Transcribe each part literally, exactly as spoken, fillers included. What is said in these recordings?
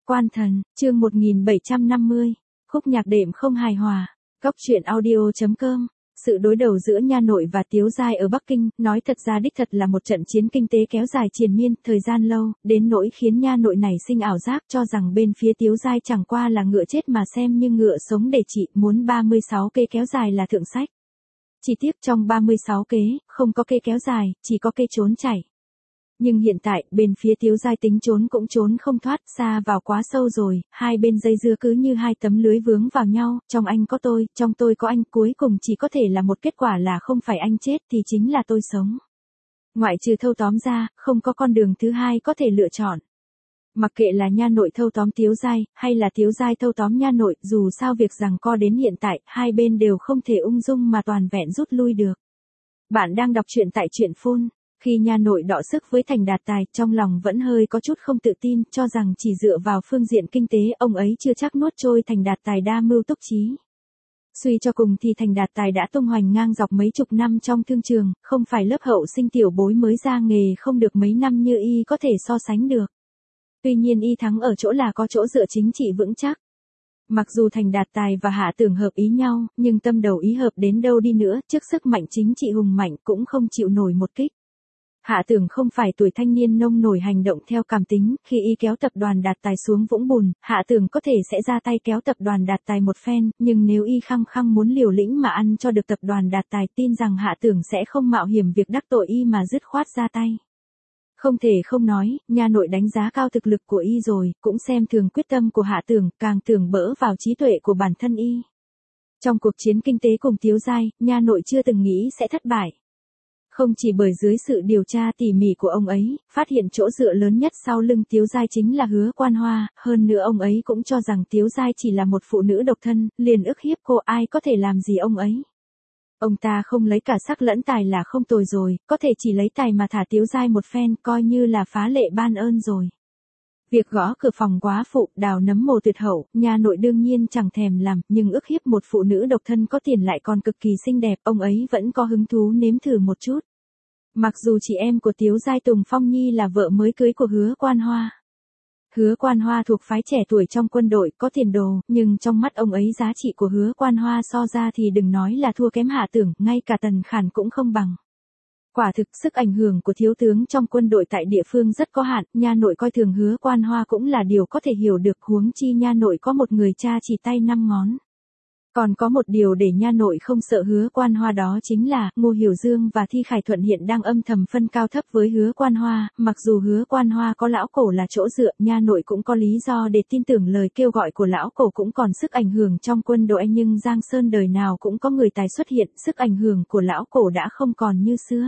Quan thần, chương một nghìn bảy trăm năm mươi, khúc nhạc đệm không hài hòa. Góc truyện audio chấm com. Sự đối đầu giữa Nha Nội và Tiếu Giai ở Bắc Kinh, nói thật ra đích thật là một trận chiến kinh tế kéo dài triền miên, thời gian lâu, đến nỗi khiến Nha Nội nảy sinh ảo giác cho rằng bên phía Tiếu Giai chẳng qua là ngựa chết mà xem như ngựa sống để trị, muốn ba mươi sáu kế kéo dài là thượng sách. Chỉ tiếc trong ba mươi sáu kế, không có kế kéo dài, chỉ có kế trốn chạy. Nhưng hiện tại, bên phía Tiếu Giai tính trốn cũng trốn không thoát, xa vào quá sâu rồi, hai bên dây dưa cứ như hai tấm lưới vướng vào nhau, trong anh có tôi, trong tôi có anh, cuối cùng chỉ có thể là một kết quả là không phải anh chết thì chính là tôi sống. Ngoại trừ thâu tóm ra, không có con đường thứ hai có thể lựa chọn. Mặc kệ là Nha Nội thâu tóm Tiếu Giai, hay là Tiếu Giai thâu tóm Nha Nội, dù sao việc giằng co đến hiện tại, hai bên đều không thể ung dung mà toàn vẹn rút lui được. Bạn đang đọc truyện tại truyện phun. Khi Nha Nội đọ sức với Thành Đạt Tài, trong lòng vẫn hơi có chút không tự tin, cho rằng chỉ dựa vào phương diện kinh tế, ông ấy chưa chắc nuốt trôi Thành Đạt Tài đa mưu túc trí. Suy cho cùng thì Thành Đạt Tài đã tung hoành ngang dọc mấy chục năm trong thương trường, không phải lớp hậu sinh tiểu bối mới ra nghề không được mấy năm như y có thể so sánh được. Tuy nhiên y thắng ở chỗ là có chỗ dựa chính trị vững chắc. Mặc dù Thành Đạt Tài và Hạ Tưởng hợp ý nhau, nhưng tâm đầu ý hợp đến đâu đi nữa, trước sức mạnh chính trị hùng mạnh cũng không chịu nổi một kích. Hạ Tưởng không phải tuổi thanh niên nông nổi hành động theo cảm tính, khi y kéo tập đoàn Đạt Tài xuống vũng bùn, Hạ Tưởng có thể sẽ ra tay kéo tập đoàn Đạt Tài một phen, nhưng nếu y khăng khăng muốn liều lĩnh mà ăn cho được tập đoàn Đạt Tài, tin rằng Hạ Tưởng sẽ không mạo hiểm việc đắc tội y mà dứt khoát ra tay. Không thể không nói, Nha Nội đánh giá cao thực lực của y rồi, cũng xem thường quyết tâm của Hạ Tưởng, càng tưởng bỡ vào trí tuệ của bản thân y. Trong cuộc chiến kinh tế cùng Tiếu Giai, Nha Nội chưa từng nghĩ sẽ thất bại. Không chỉ bởi dưới sự điều tra tỉ mỉ của ông ấy, phát hiện chỗ dựa lớn nhất sau lưng Tiếu Giai chính là Hứa Quan Hoa, hơn nữa ông ấy cũng cho rằng Tiếu Giai chỉ là một phụ nữ độc thân, liền ức hiếp cô, ai có thể làm gì ông ấy. Ông ta không lấy cả sắc lẫn tài là không tồi rồi, có thể chỉ lấy tài mà thả Tiếu Giai một phen, coi như là phá lệ ban ơn rồi. Việc gõ cửa phòng quá phụ, đào nấm mồ tuyệt hậu, Nha Nội đương nhiên chẳng thèm làm, nhưng ức hiếp một phụ nữ độc thân có tiền lại còn cực kỳ xinh đẹp, ông ấy vẫn có hứng thú nếm thử một chút. Mặc dù chị em của Tiếu Giai Tùng Phong Nhi là vợ mới cưới của Hứa Quan Hoa. Hứa Quan Hoa thuộc phái trẻ tuổi trong quân đội, có tiền đồ, nhưng trong mắt ông ấy giá trị của Hứa Quan Hoa so ra thì đừng nói là thua kém Hạ Tưởng, ngay cả Tần Khản cũng không bằng. Quả thực, sức ảnh hưởng của thiếu tướng trong quân đội tại địa phương rất có hạn, Nha Nội coi thường Hứa Quan Hoa cũng là điều có thể hiểu được, huống chi Nha Nội có một người cha chỉ tay năm ngón. Còn có một điều để Nha Nội không sợ Hứa Quan Hoa, đó chính là, Ngô Hiểu Dương và Thi Khải Thuận hiện đang âm thầm phân cao thấp với Hứa Quan Hoa, mặc dù Hứa Quan Hoa có lão cổ là chỗ dựa, Nha Nội cũng có lý do để tin tưởng lời kêu gọi của lão cổ cũng còn sức ảnh hưởng trong quân đội, nhưng Giang Sơn đời nào cũng có người tài xuất hiện, sức ảnh hưởng của lão cổ đã không còn như xưa.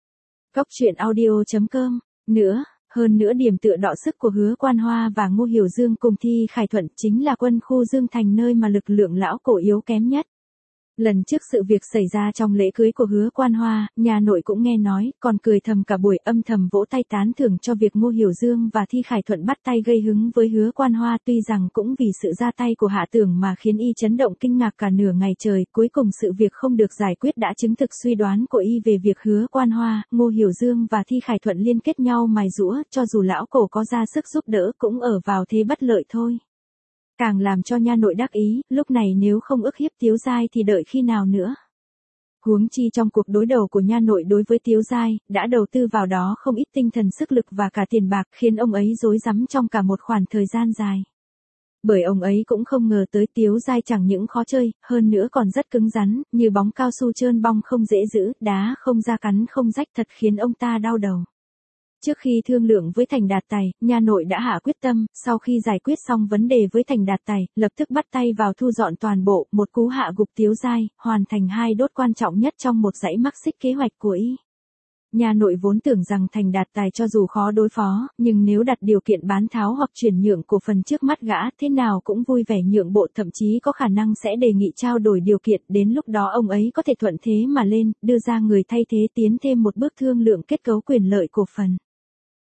Góc truyện audio chấm com. Nữa, hơn nữa điểm tựa đọ sức của Hứa Quan Hoa và Ngô Hiểu Dương cùng Thi Khải Thuận chính là quân khu Dương Thành, nơi mà lực lượng lão cổ yếu kém nhất. Lần trước sự việc xảy ra trong lễ cưới của Hứa Quan Hoa, Nha Nội cũng nghe nói, còn cười thầm cả buổi, âm thầm vỗ tay tán thưởng cho việc Ngô Hiểu Dương và Thi Khải Thuận bắt tay gây hứng với Hứa Quan Hoa, tuy rằng cũng vì sự ra tay của Hạ Tưởng mà khiến y chấn động kinh ngạc cả nửa ngày trời, cuối cùng sự việc không được giải quyết đã chứng thực suy đoán của y về việc Hứa Quan Hoa, Ngô Hiểu Dương và Thi Khải Thuận liên kết nhau mài giũa, cho dù lão cổ có ra sức giúp đỡ cũng ở vào thế bất lợi thôi. Càng làm cho Nha Nội đắc ý, lúc này nếu không ức hiếp Tiếu Giai thì đợi khi nào nữa. Huống chi trong cuộc đối đầu của Nha Nội đối với Tiếu Giai, đã đầu tư vào đó không ít tinh thần sức lực và cả tiền bạc, khiến ông ấy rối rắm trong cả một khoảng thời gian dài. Bởi ông ấy cũng không ngờ tới Tiếu Giai chẳng những khó chơi, hơn nữa còn rất cứng rắn, như bóng cao su trơn bong không dễ giữ, đá không ra cắn không rách, thật khiến ông ta đau đầu. Trước khi thương lượng với Thành Đạt Tài, Nha Nội đã hạ quyết tâm, sau khi giải quyết xong vấn đề với Thành Đạt Tài, lập tức bắt tay vào thu dọn toàn bộ, một cú hạ gục Tiếu Giai, hoàn thành hai đốt quan trọng nhất trong một dãy mắc xích kế hoạch của y. Nha Nội vốn tưởng rằng Thành Đạt Tài cho dù khó đối phó, nhưng nếu đặt điều kiện bán tháo hoặc chuyển nhượng cổ phần trước mắt gã, thế nào cũng vui vẻ nhượng bộ, thậm chí có khả năng sẽ đề nghị trao đổi điều kiện, đến lúc đó ông ấy có thể thuận thế mà lên, đưa ra người thay thế tiến thêm một bước thương lượng kết cấu quyền lợi cổ phần.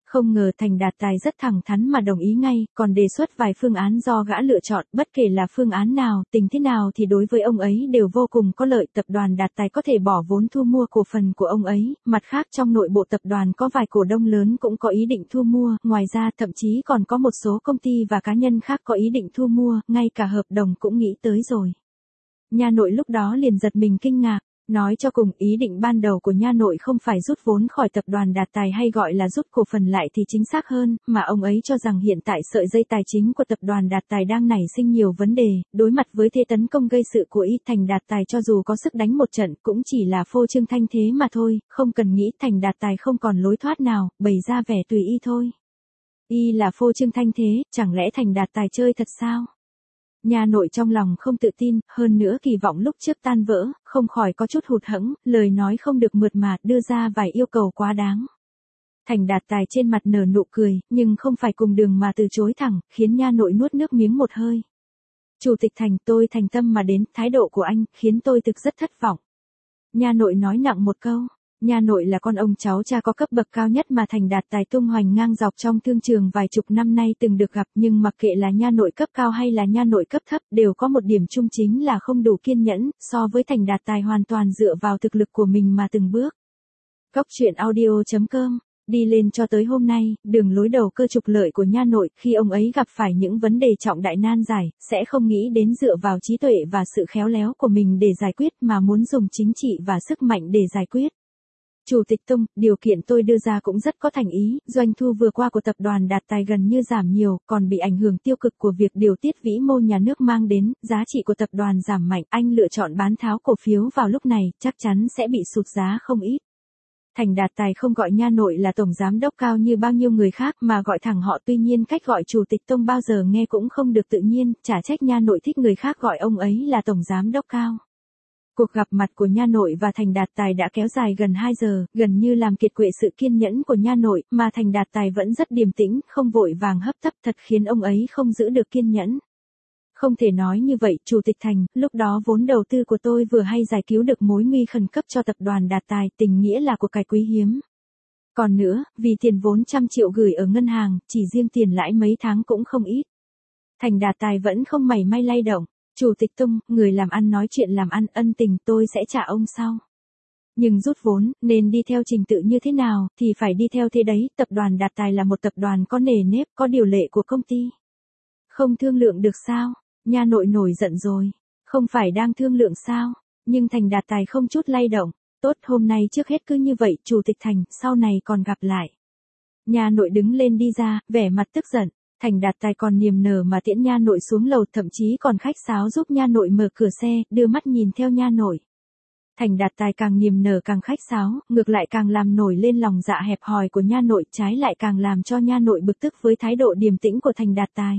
Không ngờ Thành Đạt Tài rất thẳng thắn mà đồng ý ngay, còn đề xuất vài phương án do gã lựa chọn, bất kể là phương án nào, tình thế nào thì đối với ông ấy đều vô cùng có lợi. Tập đoàn Đạt Tài có thể bỏ vốn thu mua cổ phần của ông ấy, mặt khác trong nội bộ tập đoàn có vài cổ đông lớn cũng có ý định thu mua, ngoài ra thậm chí còn có một số công ty và cá nhân khác có ý định thu mua, ngay cả hợp đồng cũng nghĩ tới rồi. Nha nội lúc đó liền giật mình kinh ngạc. Nói cho cùng, ý định ban đầu của nha nội không phải rút vốn khỏi tập đoàn Đạt Tài hay gọi là rút cổ phần lại thì chính xác hơn, mà ông ấy cho rằng hiện tại sợi dây tài chính của tập đoàn Đạt Tài đang nảy sinh nhiều vấn đề, đối mặt với thế tấn công gây sự của y, Thành Đạt Tài cho dù có sức đánh một trận cũng chỉ là phô trương thanh thế mà thôi, không cần nghĩ, Thành Đạt Tài không còn lối thoát nào, bày ra vẻ tùy y thôi. Y là phô trương thanh thế, chẳng lẽ Thành Đạt Tài chơi thật sao? Nha nội trong lòng không tự tin, hơn nữa kỳ vọng lúc trước tan vỡ, không khỏi có chút hụt hẫng, lời nói không được mượt mà, đưa ra vài yêu cầu quá đáng. Thành Đạt Tài trên mặt nở nụ cười, nhưng không phải cùng đường mà từ chối thẳng, khiến nha nội nuốt nước miếng một hơi. Chủ tịch Thành, tôi thành tâm mà đến, thái độ của anh khiến tôi thực rất thất vọng. Nha nội nói nặng một câu. Nha nội là con ông cháu cha có cấp bậc cao nhất mà Thành Đạt Tài tung hoành ngang dọc trong thương trường vài chục năm nay từng được gặp, nhưng mặc kệ là nha nội cấp cao hay là nha nội cấp thấp đều có một điểm chung chính là không đủ kiên nhẫn, so với Thành Đạt Tài hoàn toàn dựa vào thực lực của mình mà từng bước. Cóc truyện audio chấm com đi lên cho tới hôm nay, đường lối đầu cơ trục lợi của nha nội khi ông ấy gặp phải những vấn đề trọng đại nan giải, sẽ không nghĩ đến dựa vào trí tuệ và sự khéo léo của mình để giải quyết mà muốn dùng chính trị và sức mạnh để giải quyết. Chủ tịch Tông, điều kiện tôi đưa ra cũng rất có thành ý, doanh thu vừa qua của tập đoàn Đạt Tài gần như giảm nhiều, còn bị ảnh hưởng tiêu cực của việc điều tiết vĩ mô nhà nước mang đến, giá trị của tập đoàn giảm mạnh, anh lựa chọn bán tháo cổ phiếu vào lúc này, chắc chắn sẽ bị sụt giá không ít. Thành Đạt Tài không gọi nha nội là tổng giám đốc cao như bao nhiêu người khác mà gọi thẳng họ, tuy nhiên cách gọi chủ tịch Tông bao giờ nghe cũng không được tự nhiên, chả trách nha nội thích người khác gọi ông ấy là tổng giám đốc cao. Cuộc gặp mặt của nha nội và Thành Đạt Tài đã kéo dài gần hai giờ, gần như làm kiệt quệ sự kiên nhẫn của nha nội, mà Thành Đạt Tài vẫn rất điềm tĩnh, không vội vàng hấp tấp, thật khiến ông ấy không giữ được kiên nhẫn. Không thể nói như vậy, Chủ tịch Thành, lúc đó vốn đầu tư của tôi vừa hay giải cứu được mối nguy khẩn cấp cho tập đoàn Đạt Tài, tình nghĩa là của cải quý hiếm. Còn nữa, vì tiền vốn trăm triệu gửi ở ngân hàng, chỉ riêng tiền lãi mấy tháng cũng không ít. Thành Đạt Tài vẫn không mảy may lay động. Chủ tịch Tông, người làm ăn nói chuyện làm ăn, ân tình tôi sẽ trả ông sau. Nhưng rút vốn, nên đi theo trình tự như thế nào, thì phải đi theo thế đấy, tập đoàn Đạt Tài là một tập đoàn có nề nếp, có điều lệ của công ty. Không thương lượng được sao? Nha nội nổi giận rồi. Không phải đang thương lượng sao? Nhưng Thành Đạt Tài không chút lay động. Tốt, hôm nay trước hết cứ như vậy, Chủ tịch Thành, sau này còn gặp lại. Nha nội đứng lên đi ra, vẻ mặt tức giận. Thành Đạt Tài còn niềm nở mà tiễn nha nội xuống lầu, thậm chí còn khách sáo giúp nha nội mở cửa xe, đưa mắt nhìn theo nha nội. Thành Đạt Tài càng niềm nở càng khách sáo, ngược lại càng làm nổi lên lòng dạ hẹp hòi của nha nội, trái lại càng làm cho nha nội bực tức với thái độ điềm tĩnh của Thành Đạt Tài.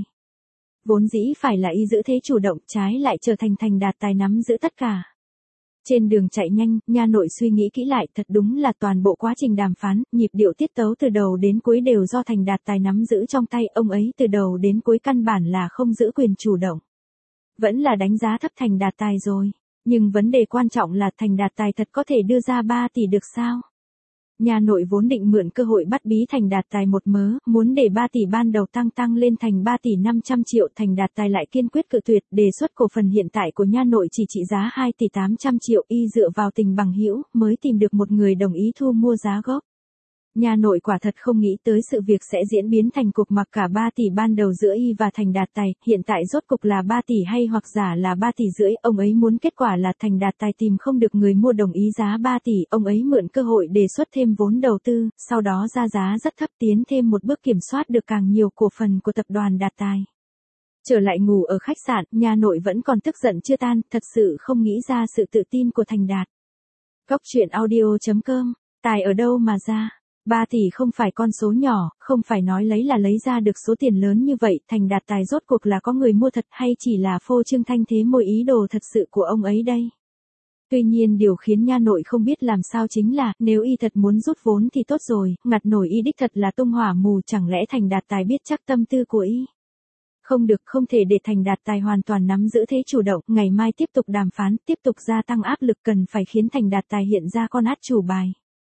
Vốn dĩ phải là y giữ thế chủ động, trái lại trở thành Thành Đạt Tài nắm giữ tất cả. Trên đường chạy nhanh, nha nội suy nghĩ kỹ lại, thật đúng là toàn bộ quá trình đàm phán, nhịp điệu tiết tấu từ đầu đến cuối đều do Thành Đạt Tài nắm giữ trong tay, ông ấy từ đầu đến cuối căn bản là không giữ quyền chủ động. Vẫn là đánh giá thấp Thành Đạt Tài rồi, nhưng vấn đề quan trọng là Thành Đạt Tài thật có thể đưa ra ba tỷ được sao? Nha nội vốn định mượn cơ hội bắt bí Thành Đạt Tài một mớ, muốn để ba tỷ ban đầu tăng tăng lên thành ba tỷ năm trăm triệu, Thành Đạt Tài lại kiên quyết cự tuyệt, đề xuất cổ phần hiện tại của nha nội chỉ trị giá hai tỷ tám trăm triệu, y dựa vào tình bằng hữu mới tìm được một người đồng ý thu mua giá gốc. Nha nội quả thật không nghĩ tới sự việc sẽ diễn biến thành cục mặc cả ba tỷ ban đầu giữa y và Thành Đạt Tài, hiện tại rốt cục là ba tỷ hay hoặc giả là ba tỷ rưỡi, ông ấy muốn kết quả là Thành Đạt Tài tìm không được người mua đồng ý giá ba tỷ, ông ấy mượn cơ hội đề xuất thêm vốn đầu tư, sau đó ra giá rất thấp tiến thêm một bước kiểm soát được càng nhiều cổ phần của tập đoàn Đạt Tài. Trở lại ngủ ở khách sạn, nha nội vẫn còn tức giận chưa tan, thật sự không nghĩ ra sự tự tin của Thành Đạt. Cóc truyện audio chấm com, tài ở đâu mà ra? ba tỷ không phải con số nhỏ, không phải nói lấy là lấy ra được số tiền lớn như vậy, Thành Đạt Tài rốt cuộc là có người mua thật hay chỉ là phô trương thanh thế môi ý đồ thật sự của ông ấy đây. Tuy nhiên điều khiến nha nội không biết làm sao chính là, nếu y thật muốn rút vốn thì tốt rồi, ngặt nổi y đích thật là tung hỏa mù, chẳng lẽ Thành Đạt Tài biết chắc tâm tư của y. Không được, không thể để Thành Đạt Tài hoàn toàn nắm giữ thế chủ động, ngày mai tiếp tục đàm phán, tiếp tục gia tăng áp lực, cần phải khiến Thành Đạt Tài hiện ra con át chủ bài.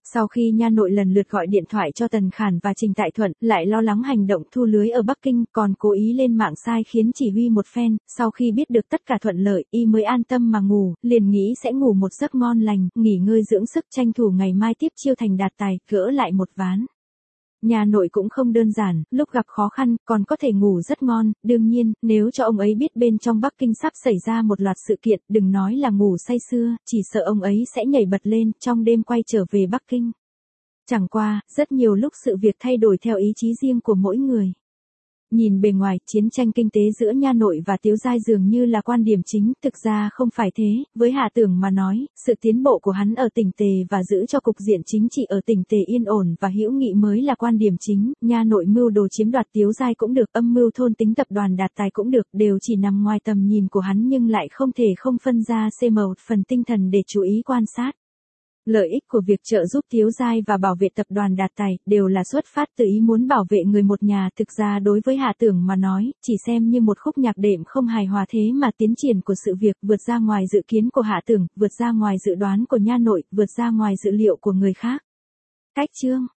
Sau khi nha nội lần lượt gọi điện thoại cho Tần Khản và Trình Tại Thuận, lại lo lắng hành động thu lưới ở Bắc Kinh, còn cố ý lên mạng sai khiến chỉ huy một phen, sau khi biết được tất cả thuận lợi, y mới an tâm mà ngủ, liền nghĩ sẽ ngủ một giấc ngon lành, nghỉ ngơi dưỡng sức tranh thủ ngày mai tiếp chiêu thành đạt tài, gỡ lại một ván. Nhà nội cũng không đơn giản, lúc gặp khó khăn, còn có thể ngủ rất ngon, đương nhiên, nếu cho ông ấy biết bên trong Bắc Kinh sắp xảy ra một loạt sự kiện, đừng nói là ngủ say sưa, chỉ sợ ông ấy sẽ nhảy bật lên, trong đêm quay trở về Bắc Kinh. Chẳng qua, rất nhiều lúc sự việc thay đổi theo ý chí riêng của mỗi người. Nhìn bề ngoài, chiến tranh kinh tế giữa nha nội và Tiếu Giai dường như là quan điểm chính, thực ra không phải thế, với Hạ Tưởng mà nói, sự tiến bộ của hắn ở tỉnh Tề và giữ cho cục diện chính trị ở tỉnh Tề yên ổn và hữu nghị mới là quan điểm chính, nha nội mưu đồ chiếm đoạt Tiếu Giai cũng được, âm mưu thôn tính tập đoàn Đạt Tài cũng được, đều chỉ nằm ngoài tầm nhìn của hắn nhưng lại không thể không phân ra xem một phần tinh thần để chú ý quan sát. Lợi ích của việc trợ giúp Tiếu Giai và bảo vệ tập đoàn Đạt Tài đều là xuất phát từ ý muốn bảo vệ người một nhà. Thực ra đối với Hạ Tưởng mà nói, chỉ xem như một khúc nhạc đệm không hài hòa thế mà tiến triển của sự việc vượt ra ngoài dự kiến của Hạ Tưởng, vượt ra ngoài dự đoán của nha nội, vượt ra ngoài dự liệu của người khác. Cách chương